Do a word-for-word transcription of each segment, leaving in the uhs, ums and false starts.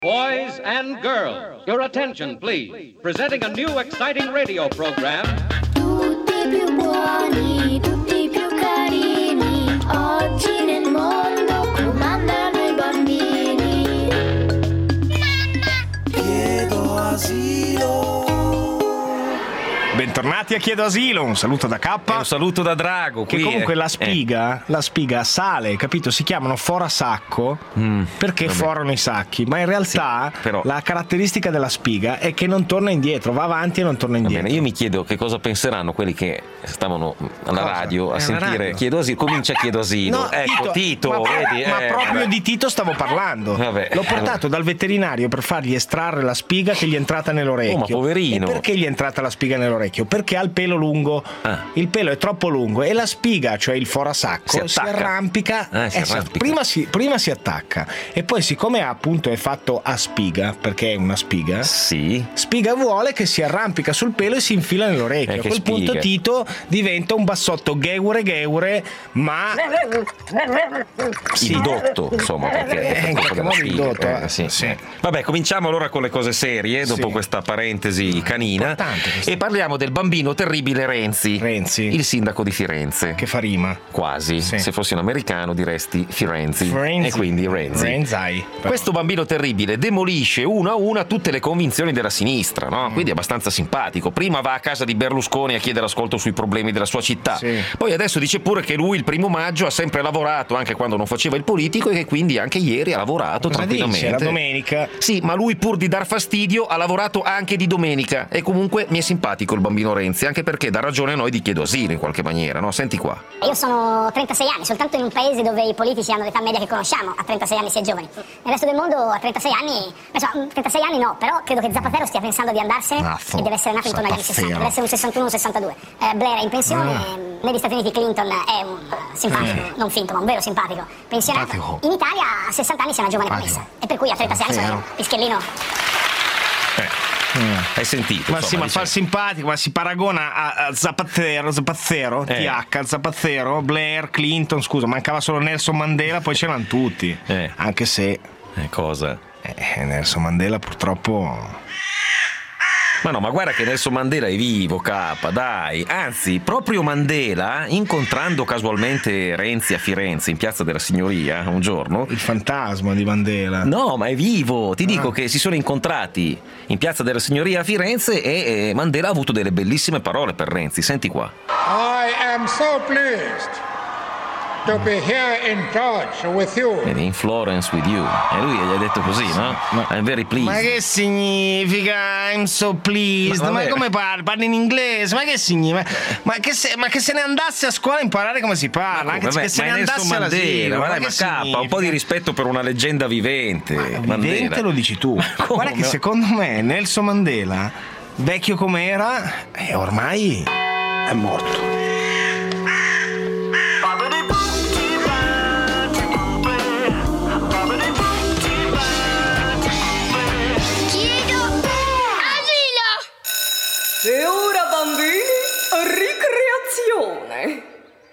Boys and girls, your attention please. Presenting a new exciting radio program. Tutti più buoni, tutti più carini. Oggi nel mondo comandano i bambini. Chiedo asilo. Bentornati a Chiedo Asilo, un saluto da K e un saluto da Drago. Che qui comunque è, la spiga, eh. la spiga sale, capito? Si chiamano fora sacco mm, perché vabbè. forano i sacchi, ma in realtà sì, però... la caratteristica della spiga è che non torna indietro, va avanti e non torna indietro. Va bene, io mi chiedo che cosa penseranno quelli che stavano alla cosa? radio a è sentire radio. Chiedo Asilo. Comincia Chiedo Asilo. No, ecco, Tito, Tito ma, vedi? ma eh, proprio vabbè. di Tito stavo parlando. Vabbè. L'ho portato dal veterinario per fargli estrarre la spiga che gli è entrata nell'orecchio. Oh, ma poverino. E perché gli è entrata la spiga nell'orecchio? Perché ha il pelo lungo. Ah. Il pelo è troppo lungo e la spiga, cioè il forasacco, si, si arrampica, eh, si eh, arrampica. Prima, si, prima si attacca e poi, siccome appunto è fatto a spiga, perché è una spiga, sì. spiga vuole che si arrampica sul pelo e si infila nell'orecchio. Eh, a quel spiga. punto Tito diventa un bassotto gheure gheure, ma sì. Ridotto, insomma, perché eh, in qualche modo ridotto. Eh, sì. Sì. Vabbè, cominciamo allora con le cose serie dopo sì. questa parentesi canina e parliamo del bambino terribile Renzi. Renzi, il sindaco di Firenze. Che fa rima. Quasi. Sì. Se fossi un americano diresti Firenze. Frenzy. E quindi Renzi. Renzai. Questo bambino terribile demolisce una a una tutte le convinzioni della sinistra, no? Mm. Quindi è abbastanza simpatico. Prima va a casa di Berlusconi a chiedere ascolto sui problemi della sua città. Sì. Poi adesso dice pure che lui il primo maggio ha sempre lavorato, anche quando non faceva il politico, e che quindi anche ieri ha lavorato Cosa tranquillamente. dice? La domenica. Sì, ma lui, pur di dar fastidio, ha lavorato anche di domenica. E comunque mi è simpatico il bambino Renzi, anche perché dà ragione a noi di Chiedo Asilo in qualche maniera, no? Senti qua. Io sono trentasei anni, soltanto in un paese dove i politici hanno l'età media che conosciamo, a trentasei anni si è giovani. Nel resto del mondo a trentasei anni, insomma, trentasei anni no, però credo che Zapatero stia pensando di andarsene Naffo. e deve essere nato intorno agli anni sessanta, deve essere un sessantuno sessantadue. Eh, Blair è in pensione, Ah. negli Stati Uniti Clinton è un uh, simpatico, Eh. non finto, ma un vero simpatico, pensionato. Simpatico. In Italia a sessanta anni sei una giovane Simpatico. promessa, e per cui a trentasei anni sono un pischellino. Eh. Mm. Hai sentito? Ma insomma, sì, ma dice... fa il simpatico, ma si paragona a, a Zapatero, Zapatero, Eh. T H, Zapatero, Blair, Clinton, scusa, mancava solo Nelson Mandela, poi c'erano tutti. Eh. Anche se Eh, cosa? eh, Nelson Mandela purtroppo... Ma no, ma guarda che Nelson Mandela è vivo, K, dai. Anzi, proprio Mandela, incontrando casualmente Renzi a Firenze, in Piazza della Signoria, un giorno... Il fantasma di Mandela. No, ma è vivo! Ti dico Ah. che si sono incontrati in Piazza della Signoria a Firenze e eh, Mandela ha avuto delle bellissime parole per Renzi. Senti qua. I am so pleased to be here in touch with you. Vedi, in Florence with you. E lui gli ha detto così, no? Ma- I'm very pleased. Ma che significa I'm so pleased? Ma Ma, vabbè. come parli? Parli in inglese? Ma che significa? Ma, ma, che se, ma che se ne andasse a scuola a imparare come si parla? Anche Vabbè, che se ma ne è Nelson andasse Mandela, all'asilo? ma dai, che ma K, un significa? po' di rispetto per una leggenda vivente. Mandela. Vivente lo dici tu. Guarda che secondo me Nelson Mandela, vecchio com'era, eh, ormai è morto. Chiedo asilo. E ora, bambini, ricreazione.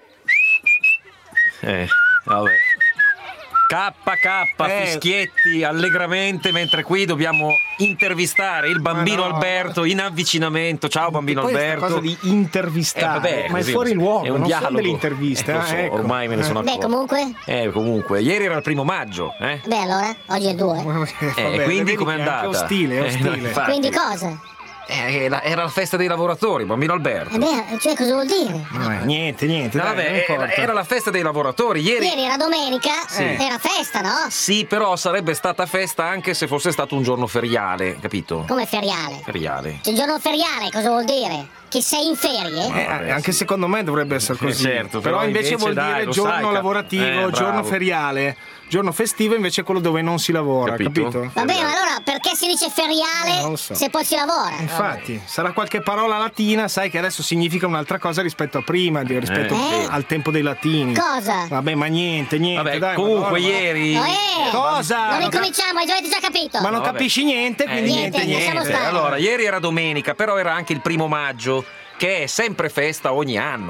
Eh, vabbè. K, K, Eh. fischietti allegramente, mentre qui dobbiamo intervistare il bambino Ma no. Alberto in avvicinamento. Ciao bambino Poi Alberto. questa cosa di intervistare, Eh, vabbè, ma è così, fuori luogo, è un non dialogo. sono delle interviste. Eh, lo eh, so, ecco. ormai me ne sono Beh, accorto. comunque, Eh, comunque, ieri era il primo maggio, eh? beh allora, oggi è il due. Eh, Vabbè, quindi vedi com'è che andata? È anche ostile, è Eh, ostile. no, infatti. Quindi cosa? Eh, era era la festa dei lavoratori, bambino Alberto. Eh beh, cioè cosa vuol dire? Vabbè, niente, niente. No, dai, vabbè, non era, importa. era la festa dei lavoratori. Ieri, Ieri era domenica, Sì. era festa, no? sì, però sarebbe stata festa anche se fosse stato un giorno feriale, capito? Come feriale? Feriale. C'è il giorno feriale, cosa vuol dire? Che sei in ferie? Eh, vabbè, anche sì. secondo me dovrebbe essere così. Eh, certo, però, però invece, invece, vuol dai, dire lo giorno sai, cap- lavorativo, eh, giorno bravo. feriale. Giorno festivo invece è quello dove non si lavora, Capito? capito? Va bene, ma allora perché si dice feriale Eh, non lo so. se poi si lavora? Infatti, sarà qualche parola latina, sai che adesso significa un'altra cosa rispetto a prima, di- rispetto Eh. al tempo dei latini. Cosa? Vabbè, ma niente, niente, Vabbè, dai. comunque Madonna. ieri... Oh, eh! Cosa? Non Non ricominciamo, avete già capito? Ma non Vabbè. capisci niente, quindi Eh, niente, niente, niente. lasciamo stare. Allora, ieri era domenica, però era anche il primo maggio, che è sempre festa ogni anno.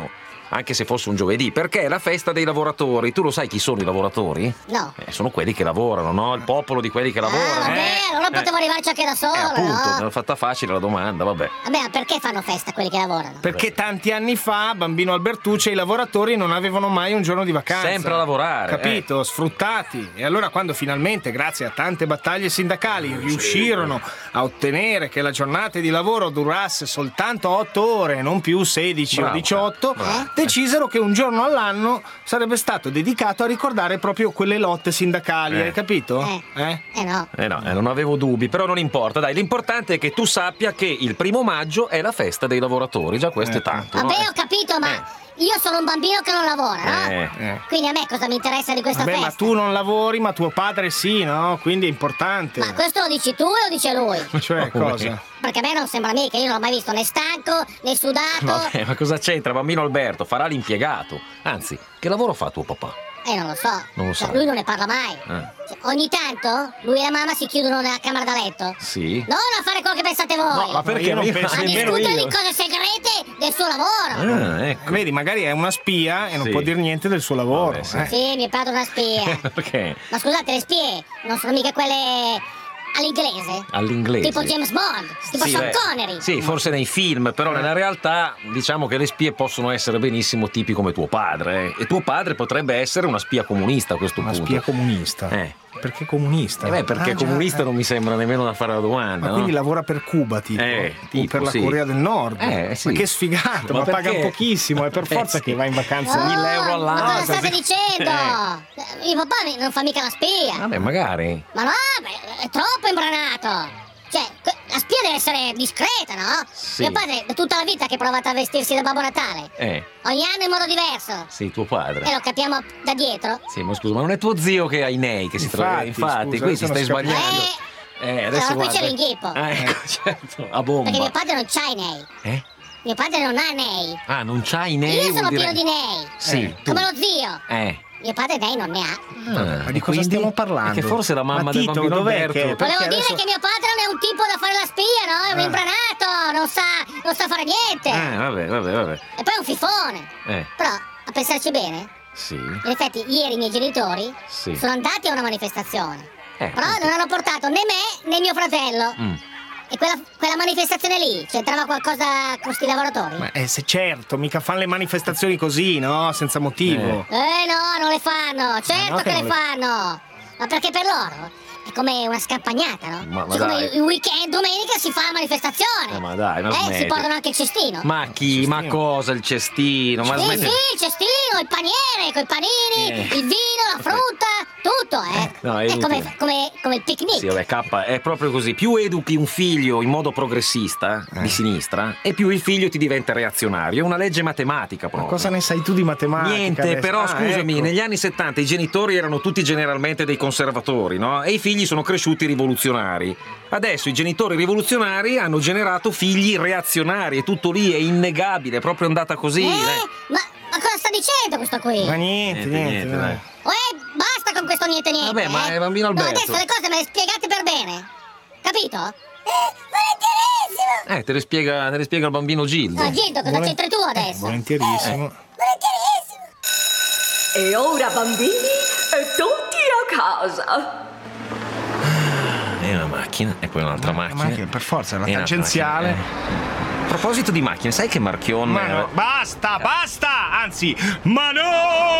anche se fosse un giovedì, perché è la festa dei lavoratori. Tu lo sai chi sono i lavoratori? No. Eh, sono quelli che lavorano, no? Il popolo di quelli che lavorano. Ah, vabbè, eh. allora potevo eh. arrivarci anche da solo, Eh, appunto, no? mi l'ho fatta facile la domanda, vabbè. Vabbè, ma perché fanno festa quelli che lavorano? Perché tanti anni fa, bambino Albertucci, i lavoratori non avevano mai un giorno di vacanza. Sempre a lavorare. Capito? Eh. Sfruttati. E allora quando finalmente, grazie a tante battaglie sindacali, riuscirono a ottenere che la giornata di lavoro durasse soltanto otto ore, non più sedici Bravo. o diciotto, Eh? decisero che un giorno all'anno sarebbe stato dedicato a ricordare proprio quelle lotte sindacali. Eh. Hai capito? Eh. Eh? Eh no. Eh no, eh, non avevo dubbi, però non importa, dai, l'importante è che tu sappia che il primo maggio è la festa dei lavoratori, già questo Ecco. è tanto. no? Vabbè, Eh. ho capito, ma Eh. io sono un bambino che non lavora, no? Eh. Eh. Quindi a me cosa mi interessa di questa Vabbè, festa? ma tu non lavori, ma tuo padre sì, no? Quindi è importante. Ma questo lo dici tu o lo dice lui? Cioè, Come? cosa? Perché a me non sembra mica, io non l'ho mai visto né stanco, né sudato. Vabbè, ma cosa c'entra, bambino Alberto? Farà l'impiegato. Anzi, che lavoro fa tuo papà? Eh, non lo so. Non lo Cioè, so. lui non ne parla mai. Eh. Cioè, ogni tanto lui e la mamma si chiudono nella camera da letto. Sì. Non a fare quello che pensate voi. No, ma perché io non io- penso a nemmeno discutere io. di cose segrete del suo lavoro. Ah, ecco. Vedi, magari è una spia e non Sì. può dire niente del suo lavoro. Vabbè, sì. eh. Sì, mio padre è una spia. Perché? Ma scusate, le spie non sono mica quelle all'inglese? All'inglese. Tipo James Bond, tipo Sì, Sean beh, Connery. Sì, forse nei film, però nella realtà diciamo che le spie possono essere benissimo tipi come tuo padre. eh. E tuo padre potrebbe essere una spia comunista a questo Una punto. spia comunista. Eh. Perché comunista? Eh beh, perché Ah, già, comunista eh. non mi sembra nemmeno da fare la domanda. Ma no? quindi lavora per Cuba, tipo? Eh, O tipo, per la sì. Corea del Nord? Eh, sì. Ma che sfigato, Ma ma, paga perché? pochissimo, è per Eh, forza sì. che va in vacanza Oh, mille euro Ma all'anno. cosa state così. dicendo? Mio papà mi- non fa mica la spia. Vabbè, magari. Ma no, beh, è troppo imbranato. Cioè, que- la spia deve essere discreta, no? Sì. Mio padre è tutta la vita che ha provato a vestirsi da Babbo Natale. Eh, Ogni anno in modo diverso. sì, tuo padre. E lo capiamo da dietro. Sì, ma scusa, ma non è tuo zio che ha i nei che si trova. Infatti, Infatti, scusa, qui ti adesso stai non si capisce. sbagliando. Eh, Eh, adesso allora qui guarda. c'è l'inghippo. Ah, ecco, certo, a bomba. Perché mio padre non c'ha i nei. Eh? Mio padre non ha nei. Ah, non c'hai i nei? Io vuol sono dire- pieno di nei. Sì, tu. Come lo zio. Eh. Mio padre nei non ne ha. Ah, Ma di cosa quindi- stiamo parlando? Che forse la mamma Ma del Tito, bambino dov'è Alberto. che- Perché Volevo dire adesso- che mio padre non è un tipo da fare la spia, no? È un Eh. imbranato, non sa, non sa fare niente. Eh, vabbè, vabbè, vabbè. E poi è un fifone. Eh, Però, a pensarci bene, sì. in effetti ieri i miei genitori Sì. sono andati a una manifestazione. Eh, Però appunto. non hanno portato né me né mio fratello. Mm. E quella, quella manifestazione lì, c'entrava qualcosa con sti lavoratori? Ma eh, se certo, mica fanno le manifestazioni così, no? Senza motivo. Eh no, non le fanno, certo no, che che le non le- fanno. Ma perché per loro è come una scampagnata, no? Ma- ma Cioè, come dai. il weekend, domenica si fa la manifestazione. Eh, ma dai, ma Eh, smetti. si portano anche il cestino. Ma chi? Ma cosa? Il cestino? Ma Sì, smetti. sì, il cestino, il paniere, coi panini, Eh. il vino, la frutta, tutto, eh. No, è è come, inutile. come, come il picnic. Sì, vabbè, K, è proprio così. Più educhi un figlio in modo progressista, Eh. di sinistra, e più il figlio ti diventa reazionario. È una legge matematica Ma proprio. cosa ne sai tu di matematica? Niente, adesso? però Ah, scusami, ecco. negli anni settanta i genitori erano tutti generalmente dei conservatori, no? E i figli sono cresciuti rivoluzionari. Adesso i genitori rivoluzionari hanno generato figli reazionari, è tutto lì, è innegabile, è proprio andata così. Eh, eh. ma, ma cosa sta dicendo questo qui? Ma niente, Niente, niente. niente, dai. dai. Eh, basta con questo niente niente. Vabbè, ma eh. è bambino No, Alberto. adesso le cose me le spiegate per bene. Capito? Eh, volentierissimo. Eh, te le spiega, te le spiega il bambino Gildo. No, Gildo, cosa Volen- c'entri tu adesso? Volentierissimo. Volentierissimo. E ora, bambini, tutti a casa. E una macchina, e poi un'altra La macchina. macchina, per forza, la E un'altra tangenziale. macchina, eh. A proposito di macchine, sai che Marchion. Ma no, basta, basta! Anzi, ma no!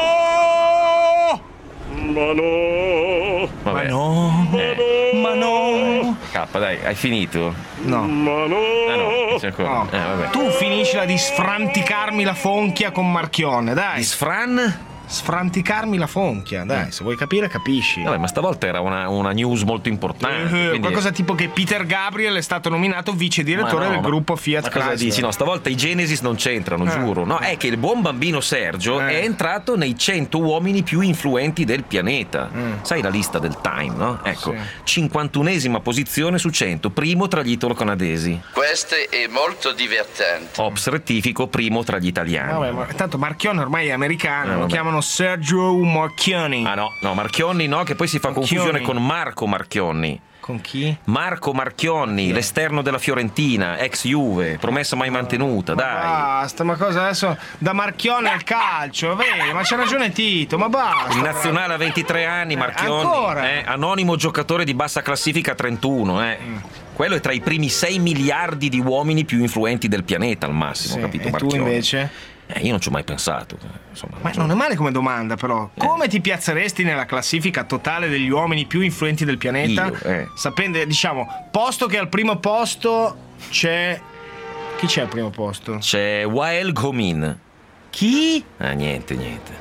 Ma no! Ma Vabbè. no! Eh. Ma no! K, dai, hai finito? No. Ah no, c'è ancora. No. Eh, vabbè. Tu finiscila di sfranticarmi la fonchia con Marchionne, Di dai. Sfran? Sfranticarmi la fonchia, dai, se vuoi capire capisci. Vabbè, ma stavolta era una, una news molto importante. Eh, quindi- Qualcosa tipo che Peter Gabriel è stato nominato vice direttore Ma no, del ma- gruppo Fiat ma cosa Chrysler. dici? No, stavolta i Genesis non c'entrano, Eh. giuro. No, è che il buon bambino Sergio Eh. è entrato nei cento uomini più influenti del pianeta. Mm. Sai la lista del Time, no? Ecco, Sì. cinquantunesima posizione su cento, primo tra gli italo-canadesi. Questo è molto divertente. Ops, rettifico, primo tra gli italiani. Vabbè, ma tanto Marchionne ormai è americano, Eh, lo vabbè. chiamano Sergio Marchionni. Ah no, no, Marchionni no, che poi si fa Marchionni. confusione con Marco Marchionni. Con chi? Marco Marchionni, l'esterno della Fiorentina, ex Juve, promessa mai mantenuta, ma dai. Basta, ma cosa adesso? Da Marchione al calcio, vedi, ma c'ha ragione Tito, ma basta. In nazionale a ventitré anni, Marchionni, ancora? eh, anonimo giocatore di bassa classifica trentuno, eh. Mm. Quello è tra i primi sei miliardi di uomini più influenti del pianeta al massimo, Sì, capito e Marchionni? tu invece? Eh, io non ci ho mai pensato. Insomma, Ma so. non è male come domanda, però. Come ti piazzeresti nella classifica totale degli uomini più influenti del pianeta? Io, eh. Sapendo, diciamo, posto che al primo posto c'è. Chi c'è al primo posto? C'è Wael Gomin. Chi? Ah, niente, niente.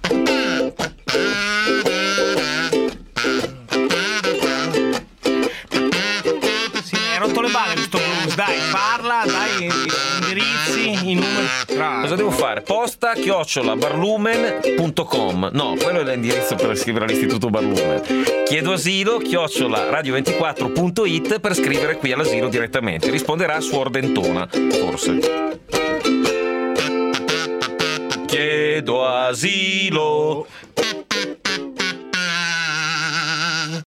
Sì, hai rotto le balle questo blues. Dai, parla, dai, indirizzi, i numeri. Bravo. Cosa devo fare? Posta chiocciola barlumen punto com. No, quello è l'indirizzo per scrivere all'istituto Barlumen. Chiedo asilo chiocciola radio ventiquattro punto it per scrivere qui all'asilo direttamente. Risponderà Suor Dentona, forse. Chiedo asilo